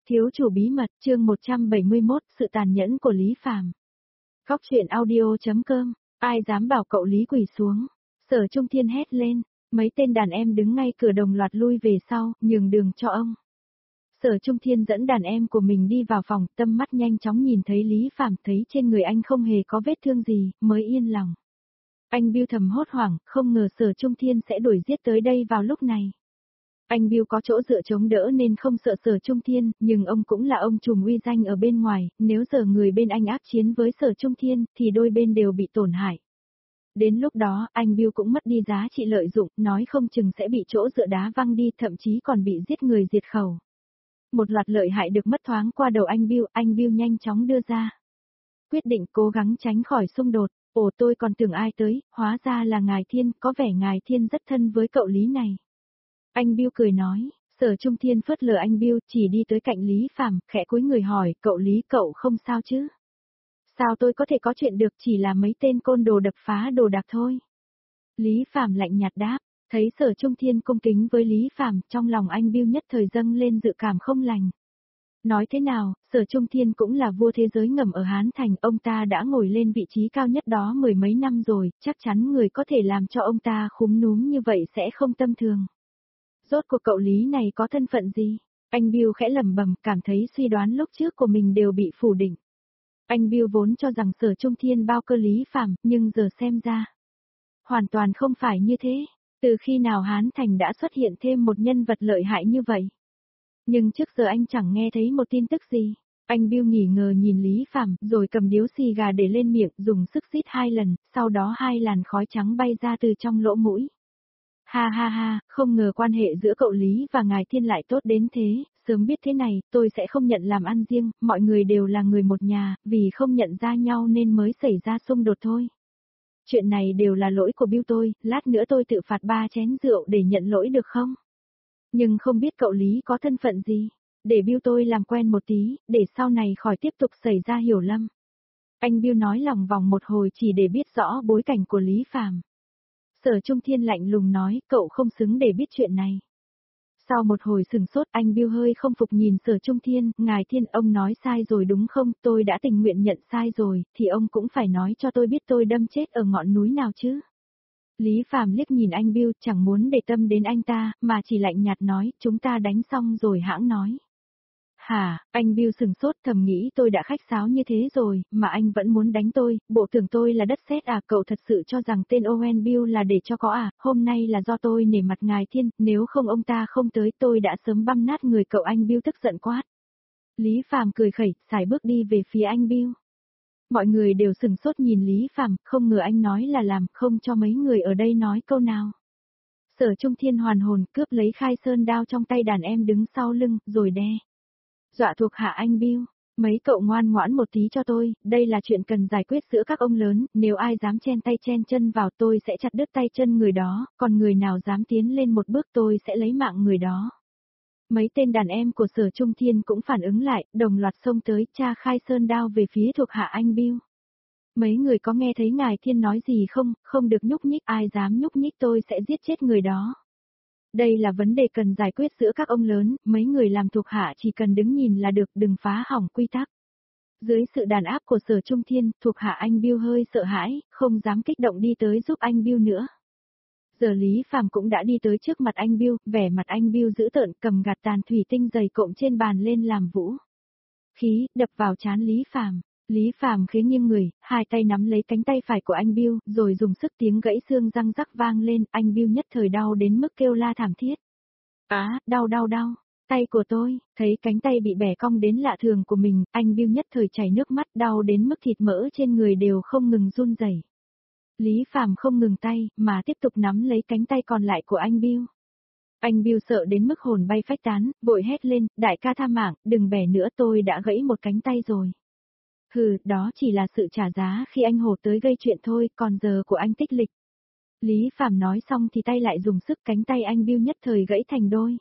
Thiếu chủ bí mật, chương 171, sự tàn nhẫn của Lý Phàm. Góc truyện audio.com, ai dám bảo cậu Lý quỳ xuống. Sở Trung Thiên hét lên, mấy tên đàn em đứng ngay cửa đồng loạt lui về sau, nhường đường cho ông. Sở Trung Thiên dẫn đàn em của mình đi vào phòng, tâm mắt nhanh chóng nhìn thấy Lý Phàm, thấy trên người anh không hề có vết thương gì, mới yên lòng. Anh Bill thầm hốt hoảng, không ngờ Sở Trung Thiên sẽ đuổi giết tới đây vào lúc này. Anh Bill có chỗ dựa chống đỡ nên không sợ Sở Trung Thiên, nhưng ông cũng là ông trùm uy danh ở bên ngoài, nếu giờ người bên anh ác chiến với Sở Trung Thiên, thì đôi bên đều bị tổn hại. Đến lúc đó, anh Bill cũng mất đi giá trị lợi dụng, nói không chừng sẽ bị chỗ dựa đá văng đi, thậm chí còn bị giết người diệt khẩu. Một loạt lợi hại được mất thoáng qua đầu anh Bill nhanh chóng đưa ra. Quyết định cố gắng tránh khỏi xung đột. Ồ, tôi còn tưởng ai tới, hóa ra là Ngài Thiên, có vẻ Ngài Thiên rất thân với cậu Lý này. Anh Bill cười nói, Sở Trung Thiên phớt lờ anh Bill, chỉ đi tới cạnh Lý Phàm, khẽ cúi người hỏi, cậu Lý cậu không sao chứ? Sao tôi có thể có chuyện được, chỉ là mấy tên côn đồ đập phá đồ đạc thôi. Lý Phàm lạnh nhạt đáp, thấy Sở Trung Thiên cung kính với Lý Phàm, trong lòng anh Bill nhất thời dâng lên dự cảm không lành. Nói thế nào, Sở Trung Thiên cũng là vua thế giới ngầm ở Hán Thành, ông ta đã ngồi lên vị trí cao nhất đó mười mấy năm rồi, chắc chắn người có thể làm cho ông ta khúm núm như vậy sẽ không tâm thường. Rốt cuộc cậu Lý này có thân phận gì? Anh Bill khẽ lẩm bẩm, cảm thấy suy đoán lúc trước của mình đều bị phủ định. Anh Bill vốn cho rằng Sở Trung Thiên bao cơ Lý Phàm, nhưng giờ xem ra, hoàn toàn không phải như thế. Từ khi nào Hán Thành đã xuất hiện thêm một nhân vật lợi hại như vậy? Nhưng trước giờ anh chẳng nghe thấy một tin tức gì. Anh Bill nghỉ ngờ nhìn Lý Phàm, rồi cầm điếu xì gà để lên miệng, dùng sức rít 2 lần, sau đó 2 làn khói trắng bay ra từ trong lỗ mũi. Ha ha ha, không ngờ quan hệ giữa cậu Lý và Ngài Thiên lại tốt đến thế, sớm biết thế này, tôi sẽ không nhận làm ăn riêng, mọi người đều là người một nhà, vì không nhận ra nhau nên mới xảy ra xung đột thôi. Chuyện này đều là lỗi của Bill tôi, lát nữa tôi tự phạt 3 chén rượu để nhận lỗi được không? Nhưng không biết cậu Lý có thân phận gì, để Bill tôi làm quen một tí, để sau này khỏi tiếp tục xảy ra hiểu lầm. Anh Bill nói lòng vòng một hồi chỉ để biết rõ bối cảnh của Lý Phàm. Sở Trung Thiên lạnh lùng nói, cậu không xứng để biết chuyện này. Sau một hồi sừng sốt, anh Bill hơi không phục nhìn Sở Trung Thiên, Ngài Thiên, ông nói sai rồi đúng không, tôi đã tình nguyện nhận sai rồi, thì ông cũng phải nói cho tôi biết tôi đâm chết ở ngọn núi nào chứ. Lý Phàm liếc nhìn anh Bill, chẳng muốn để tâm đến anh ta, mà chỉ lạnh nhạt nói, chúng ta đánh xong rồi hãng nói. Hả, anh Bill sừng sốt, thầm nghĩ tôi đã khách sáo như thế rồi, mà anh vẫn muốn đánh tôi, bộ tưởng tôi là đất sét à, cậu thật sự cho rằng tên Owen Bill là để cho có à, hôm nay là do tôi nể mặt Ngài Thiên, nếu không ông ta không tới tôi đã sớm băm nát người cậu, anh Bill tức giận quát. Lý Phàm cười khẩy, sải bước đi về phía anh Bill. Mọi người đều sừng sốt nhìn Lý Phàm, không ngờ anh nói là làm, không cho mấy người ở đây nói câu nào. Sở Trung Thiên hoàn hồn, cướp lấy khai sơn đao trong tay đàn em đứng sau lưng, rồi đe. Dọa thuộc hạ anh Bill, mấy cậu ngoan ngoãn một tí cho tôi, đây là chuyện cần giải quyết giữa các ông lớn, nếu ai dám chen tay chen chân vào tôi sẽ chặt đứt tay chân người đó, còn người nào dám tiến lên một bước tôi sẽ lấy mạng người đó. Mấy tên đàn em của Sở Trung Thiên cũng phản ứng lại, đồng loạt xông tới, tra khai sơn đao về phía thuộc hạ anh Bill. Mấy người có nghe thấy Ngài Thiên nói gì không, không được nhúc nhích, ai dám nhúc nhích tôi sẽ giết chết người đó. Đây là vấn đề cần giải quyết giữa các ông lớn, mấy người làm thuộc hạ chỉ cần đứng nhìn là được, đừng phá hỏng quy tắc. Dưới sự đàn áp của Sở Trung Thiên, thuộc hạ anh Bill hơi sợ hãi, không dám kích động đi tới giúp anh Bill nữa. Giờ Lý Phàm cũng đã đi tới trước mặt anh Bill, vẻ mặt anh Bill dữ tợn, cầm gạt tàn thủy tinh dày cộm trên bàn lên làm vũ khí, đập vào trán Lý Phàm. Lý Phàm khẽ nghiêng người, hai tay nắm lấy cánh tay phải của anh Bill, rồi dùng sức, tiếng gãy xương răng rắc vang lên, anh Bill nhất thời đau đến mức kêu la thảm thiết. Đau, tay của tôi, thấy cánh tay bị bẻ cong đến lạ thường của mình, anh Bill nhất thời chảy nước mắt, đau đến mức thịt mỡ trên người đều không ngừng run rẩy. Lý Phàm không ngừng tay, mà tiếp tục nắm lấy cánh tay còn lại của anh Bill. Anh Bill sợ đến mức hồn bay phách tán, vội hét lên, đại ca tha mạng, đừng bẻ nữa, tôi đã gãy một cánh tay rồi. Hừ, đó chỉ là sự trả giá khi anh hổ tới gây chuyện thôi, còn giờ của anh tích lịch. Lý Phàm nói xong thì tay lại dùng sức, cánh tay anh Bill nhất thời gãy thành đôi.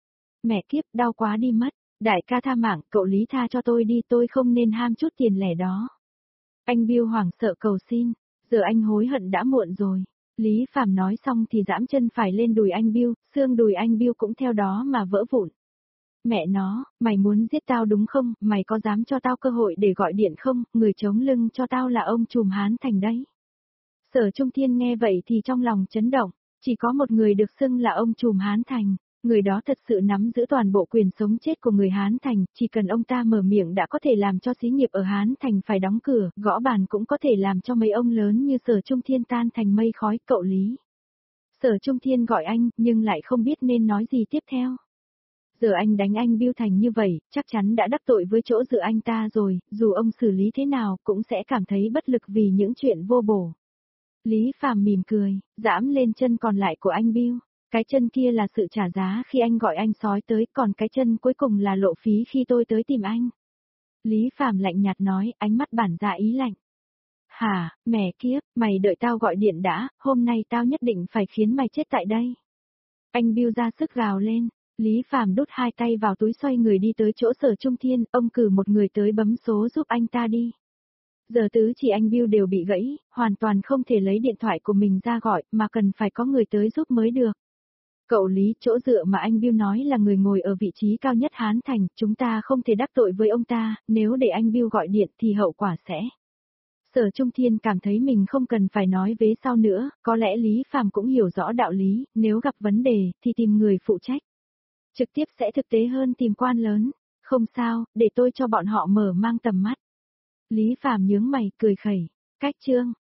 Mẹ kiếp, đau quá đi mất, đại ca tha mạng, cậu Lý tha cho tôi đi, tôi không nên ham chút tiền lẻ đó. Anh Bill hoảng sợ cầu xin, giờ anh hối hận đã muộn rồi. Lý Phàm nói xong thì giẫm chân phải lên đùi anh Bill, xương đùi anh Bill cũng theo đó mà vỡ vụn. Mẹ nó, mày muốn giết tao đúng không, mày có dám cho tao cơ hội để gọi điện không, người chống lưng cho tao là ông trùm Hán Thành đấy. Sở Trung Thiên nghe vậy thì trong lòng chấn động, chỉ có một người được xưng là ông trùm Hán Thành, người đó thật sự nắm giữ toàn bộ quyền sống chết của người Hán Thành, chỉ cần ông ta mở miệng đã có thể làm cho xí nghiệp ở Hán Thành phải đóng cửa, gõ bàn cũng có thể làm cho mấy ông lớn như Sở Trung Thiên tan thành mây khói, cậu Lý. Sở Trung Thiên gọi anh, nhưng lại không biết nên nói gì tiếp theo. Giờ anh đánh anh Bưu Thành như vậy, chắc chắn đã đắc tội với chỗ dựa anh ta rồi, dù ông xử lý thế nào cũng sẽ cảm thấy bất lực vì những chuyện vô bổ. Lý Phàm mỉm cười, giãm lên chân còn lại của anh Bưu. Cái chân kia là sự trả giá khi anh gọi anh sói tới, còn cái chân cuối cùng là lộ phí khi tôi tới tìm anh. Lý Phàm lạnh nhạt nói, ánh mắt bản dạ ý lạnh. Hả, mẹ kiếp, mày đợi tao gọi điện đã, hôm nay tao nhất định phải khiến mày chết tại đây. Anh Bưu ra sức gào lên. Lý Phàm đút hai tay vào túi xoay người đi tới chỗ Sở Trung Thiên, ông cử một người tới bấm số giúp anh ta đi. Giờ tứ chỉ anh Bưu đều bị gãy, hoàn toàn không thể lấy điện thoại của mình ra gọi, mà cần phải có người tới giúp mới được. Cậu Lý, chỗ dựa mà anh Bưu nói là người ngồi ở vị trí cao nhất Hán Thành, chúng ta không thể đắc tội với ông ta, nếu để anh Bưu gọi điện thì hậu quả sẽ. Sở Trung Thiên cảm thấy mình không cần phải nói vế sau nữa, có lẽ Lý Phàm cũng hiểu rõ đạo lý, nếu gặp vấn đề thì tìm người phụ trách. Trực tiếp sẽ thực tế hơn tìm quan lớn. Không sao, để tôi cho bọn họ mở mang tầm mắt. Lý Phàm nhướng mày, cười khẩy. Cách chương.